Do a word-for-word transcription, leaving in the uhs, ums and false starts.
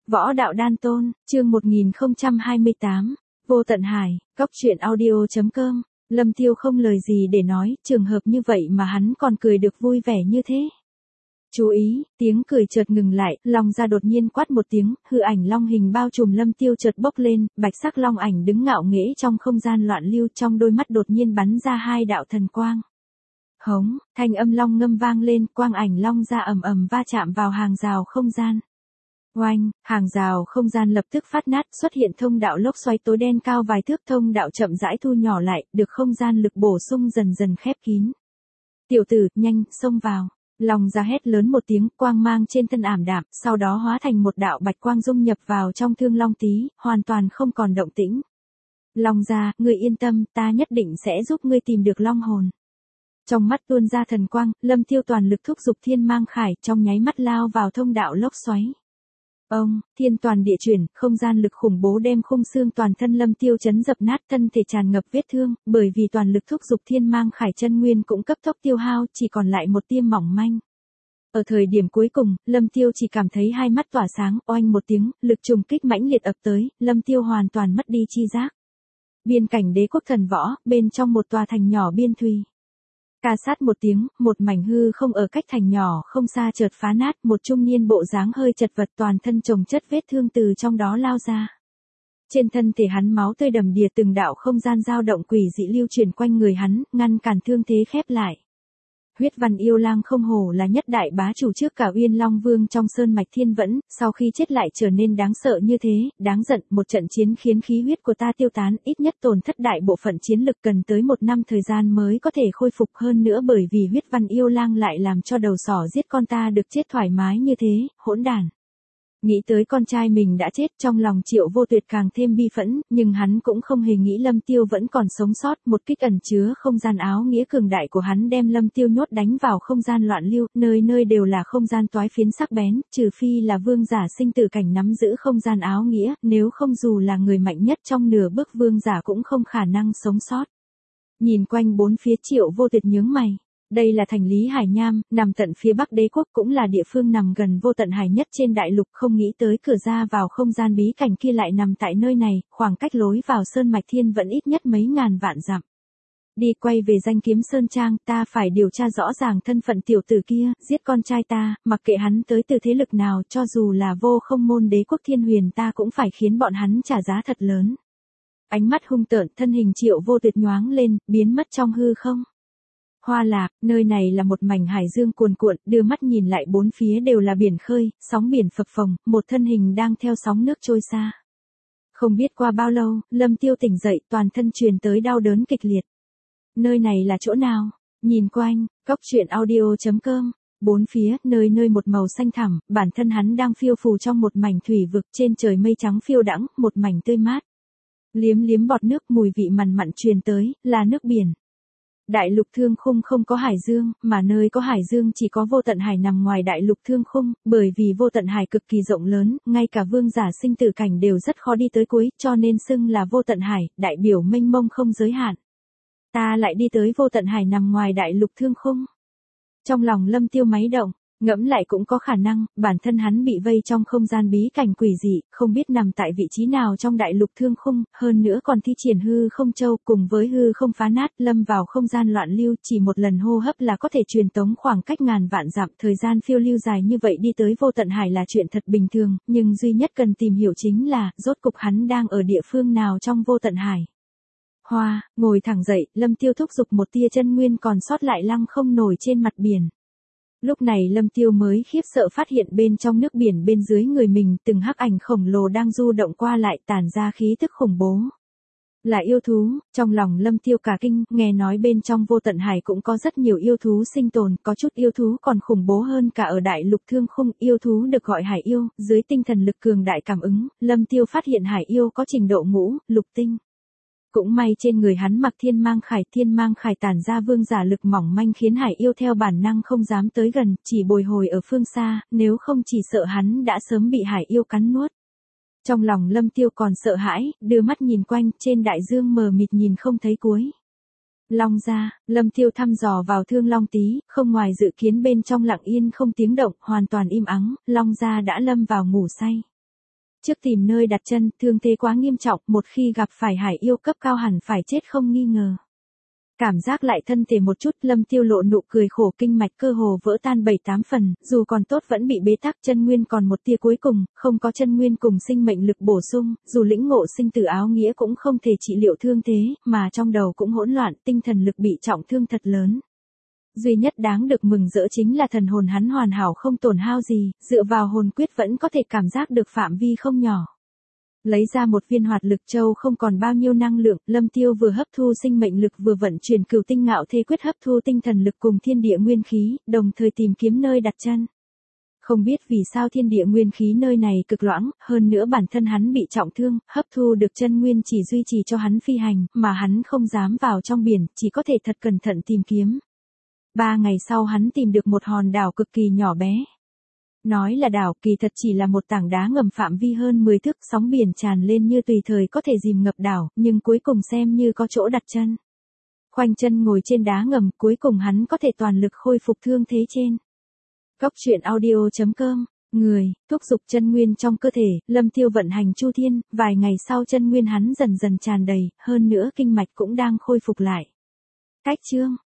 Võ đạo đan tôn, chương một nghìn không trăm hai mươi tám, Vô Tận Hải, Cóc truyện audio chấm com. Lâm Tiêu không lời gì để nói, trường hợp như vậy mà hắn còn cười được vui vẻ như thế. Chú ý, tiếng cười chợt ngừng lại, Long Gia đột nhiên quát một tiếng, hư ảnh long hình bao trùm Lâm Tiêu chợt bốc lên, bạch sắc long ảnh đứng ngạo nghễ trong không gian loạn lưu, trong đôi mắt đột nhiên bắn ra hai đạo thần quang. Hống, thanh âm long ngâm vang lên, quang ảnh Long Gia ầm ầm va chạm vào hàng rào không gian. Oanh, hàng rào không gian lập tức phát nát, xuất hiện thông đạo lốc xoáy tối đen cao vài thước, thông đạo chậm rãi thu nhỏ lại, được không gian lực bổ sung dần dần khép kín. Tiểu tử, nhanh, xông vào. Long Gia hét lớn một tiếng, quang mang trên thân ảm đạm, sau đó hóa thành một đạo bạch quang dung nhập vào trong thương long tí, hoàn toàn không còn động tĩnh. Long Gia, ngươi yên tâm, ta nhất định sẽ giúp ngươi tìm được long hồn. Trong mắt tuôn ra thần quang, Lâm Tiêu toàn lực thúc giục thiên mang khải, trong nháy mắt lao vào thông đạo lốc xoáy. Ông, thiên toàn địa chuyển, không gian lực khủng bố đem khung xương toàn thân Lâm Tiêu chấn dập nát, thân thể tràn ngập vết thương, bởi vì toàn lực thúc giục thiên mang khải chân nguyên cũng cấp tốc tiêu hao, chỉ còn lại một tia mỏng manh. Ở thời điểm cuối cùng, Lâm Tiêu chỉ cảm thấy hai mắt tỏa sáng, oanh một tiếng, lực trùng kích mãnh liệt ập tới, Lâm Tiêu hoàn toàn mất đi chi giác. Biên cảnh Đế quốc thần võ, bên trong một tòa thành nhỏ biên thùy. Ca sát một tiếng, một mảnh hư không ở cách thành nhỏ không xa chợt phá nát, một trung niên bộ dáng hơi chật vật toàn thân chồng chất vết thương từ trong đó lao ra. Trên thân thể hắn máu tươi đầm đìa, từng đạo không gian dao động quỷ dị lưu chuyển quanh người hắn, ngăn cản thương thế khép lại. Huyết Văn Yêu Lang không hổ là nhất đại bá chủ trước cả Uyên Long Vương trong sơn mạch Thiên Vẫn, sau khi chết lại trở nên đáng sợ như thế, đáng giận, một trận chiến khiến khí huyết của ta tiêu tán, ít nhất tổn thất đại bộ phận chiến lực, cần tới một năm thời gian mới có thể khôi phục, hơn nữa bởi vì Huyết Văn Yêu Lang lại làm cho đầu sỏ giết con ta được chết thoải mái như thế, hỗn đản. Nghĩ tới con trai mình đã chết, trong lòng Triệu Vô Tuyệt càng thêm bi phẫn, nhưng hắn cũng không hề nghĩ Lâm Tiêu vẫn còn sống sót, một kích ẩn chứa không gian áo nghĩa cường đại của hắn đem Lâm Tiêu nhốt đánh vào không gian loạn lưu, nơi nơi đều là không gian toái phiến sắc bén, trừ phi là vương giả sinh tử cảnh nắm giữ không gian áo nghĩa, nếu không dù là người mạnh nhất trong nửa bước vương giả cũng không khả năng sống sót. Nhìn quanh bốn phía, Triệu Vô Tuyệt nhướng mày. Đây là thành Lý Hải Nham, nằm tận phía bắc đế quốc, cũng là địa phương nằm gần Vô Tận Hải nhất trên đại lục, không nghĩ tới cửa ra vào không gian bí cảnh kia lại nằm tại nơi này, khoảng cách lối vào sơn mạch Thiên Vẫn ít nhất mấy ngàn vạn dặm. Đi quay về Danh Kiếm Sơn Trang, ta phải điều tra rõ ràng thân phận tiểu tử kia, giết con trai ta, mặc kệ hắn tới từ thế lực nào, cho dù là Vô Không môn đế quốc Thiên Huyền, ta cũng phải khiến bọn hắn trả giá thật lớn. Ánh mắt hung tợn, thân hình Triệu Vô Tuyệt nhoáng lên, biến mất trong hư không. Hoa Lạc, nơi này là một mảnh hải dương cuồn cuộn, đưa mắt nhìn lại bốn phía đều là biển khơi, sóng biển phập phồng, một thân hình đang theo sóng nước trôi xa. Không biết qua bao lâu, Lâm Tiêu tỉnh dậy, toàn thân truyền tới đau đớn kịch liệt. Nơi này là chỗ nào? Nhìn quanh, Cóc truyện audio chấm com. Bốn phía, nơi nơi một màu xanh thẳm, bản thân hắn đang phiêu phù trong một mảnh thủy vực, trên trời mây trắng phiêu đãng, một mảnh tươi mát. Liếm liếm bọt nước, mùi vị mặn mặn truyền tới, là nước biển. Đại lục Thương Khung không có hải dương, mà nơi có hải dương chỉ có Vô Tận Hải nằm ngoài đại lục Thương Khung, bởi vì Vô Tận Hải cực kỳ rộng lớn, ngay cả vương giả sinh tử cảnh đều rất khó đi tới cuối, cho nên xưng là Vô Tận Hải, đại biểu mênh mông không giới hạn. Ta lại đi tới Vô Tận Hải nằm ngoài đại lục Thương Khung. Trong lòng Lâm Tiêu máy động, ngẫm lại cũng có khả năng, bản thân hắn bị vây trong không gian bí cảnh quỷ dị, không biết nằm tại vị trí nào trong đại lục Thương Khung, hơn nữa còn thi triển hư không châu cùng với hư không phá nát, lâm vào không gian loạn lưu, chỉ một lần hô hấp là có thể truyền tống khoảng cách ngàn vạn dặm, thời gian phiêu lưu dài như vậy đi tới Vô Tận Hải là chuyện thật bình thường, nhưng duy nhất cần tìm hiểu chính là, rốt cục hắn đang ở địa phương nào trong Vô Tận Hải. Hoa, ngồi thẳng dậy, Lâm Tiêu thúc giục một tia chân nguyên còn sót lại lăng không nổi trên mặt biển. Lúc này Lâm Tiêu mới khiếp sợ phát hiện bên trong nước biển bên dưới người mình từng hắc ảnh khổng lồ đang du động qua lại, tản ra khí tức khủng bố. Là yêu thú, trong lòng Lâm Tiêu cả kinh, nghe nói bên trong Vô Tận Hải cũng có rất nhiều yêu thú sinh tồn, có chút yêu thú còn khủng bố hơn cả ở đại lục Thương Khung, yêu thú được gọi hải yêu, dưới tinh thần lực cường đại cảm ứng, Lâm Tiêu phát hiện hải yêu có trình độ ngũ, lục tinh. Cũng may trên người hắn mặc thiên mang khải, thiên mang khải tản ra vương giả lực mỏng manh khiến hải yêu theo bản năng không dám tới gần, chỉ bồi hồi ở phương xa, nếu không chỉ sợ hắn đã sớm bị hải yêu cắn nuốt. Trong lòng Lâm Tiêu còn sợ hãi, đưa mắt nhìn quanh, trên đại dương mờ mịt nhìn không thấy cuối. Long Gia, Lâm Tiêu thăm dò vào Thương Long Tí, không ngoài dự kiến bên trong lặng yên không tiếng động, hoàn toàn im ắng, Long Gia đã lâm vào ngủ say. Trước tìm nơi đặt chân, thương thế quá nghiêm trọng, một khi gặp phải hải yêu cấp cao hẳn phải chết không nghi ngờ. Cảm giác lại thân thể một chút, Lâm Tiêu lộ nụ cười khổ, kinh mạch cơ hồ vỡ tan bảy tám phần, dù còn tốt vẫn bị bế tắc, chân nguyên còn một tia cuối cùng, không có chân nguyên cùng sinh mệnh lực bổ sung, dù lĩnh ngộ sinh tử áo nghĩa cũng không thể trị liệu thương thế, mà trong đầu cũng hỗn loạn, tinh thần lực bị trọng thương thật lớn. Duy nhất đáng được mừng rỡ chính là thần hồn hắn hoàn hảo không tổn hao gì, dựa vào hồn quyết vẫn có thể cảm giác được phạm vi không nhỏ. Lấy ra một viên hoạt lực châu không còn bao nhiêu năng lượng, Lâm Tiêu vừa hấp thu sinh mệnh lực vừa vận chuyển cửu tinh ngạo thế quyết hấp thu tinh thần lực cùng thiên địa nguyên khí, đồng thời tìm kiếm nơi đặt chân. Không biết vì sao thiên địa nguyên khí nơi này cực loãng, hơn nữa bản thân hắn bị trọng thương, hấp thu được chân nguyên chỉ duy trì cho hắn phi hành, mà hắn không dám vào trong biển, chỉ có thể thật cẩn thận tìm kiếm. Ba ngày sau hắn tìm được một hòn đảo cực kỳ nhỏ bé. Nói là đảo, kỳ thật chỉ là một tảng đá ngầm phạm vi hơn mười thước, sóng biển tràn lên như tùy thời có thể dìm ngập đảo, nhưng cuối cùng xem như có chỗ đặt chân. Khoanh chân ngồi trên đá ngầm, cuối cùng hắn có thể toàn lực khôi phục thương thế trên. Góc truyện audio chấm com, người, thúc giục chân nguyên trong cơ thể, Lâm Tiêu vận hành chu thiên, vài ngày sau chân nguyên hắn dần dần tràn đầy, hơn nữa kinh mạch cũng đang khôi phục lại. Cách chương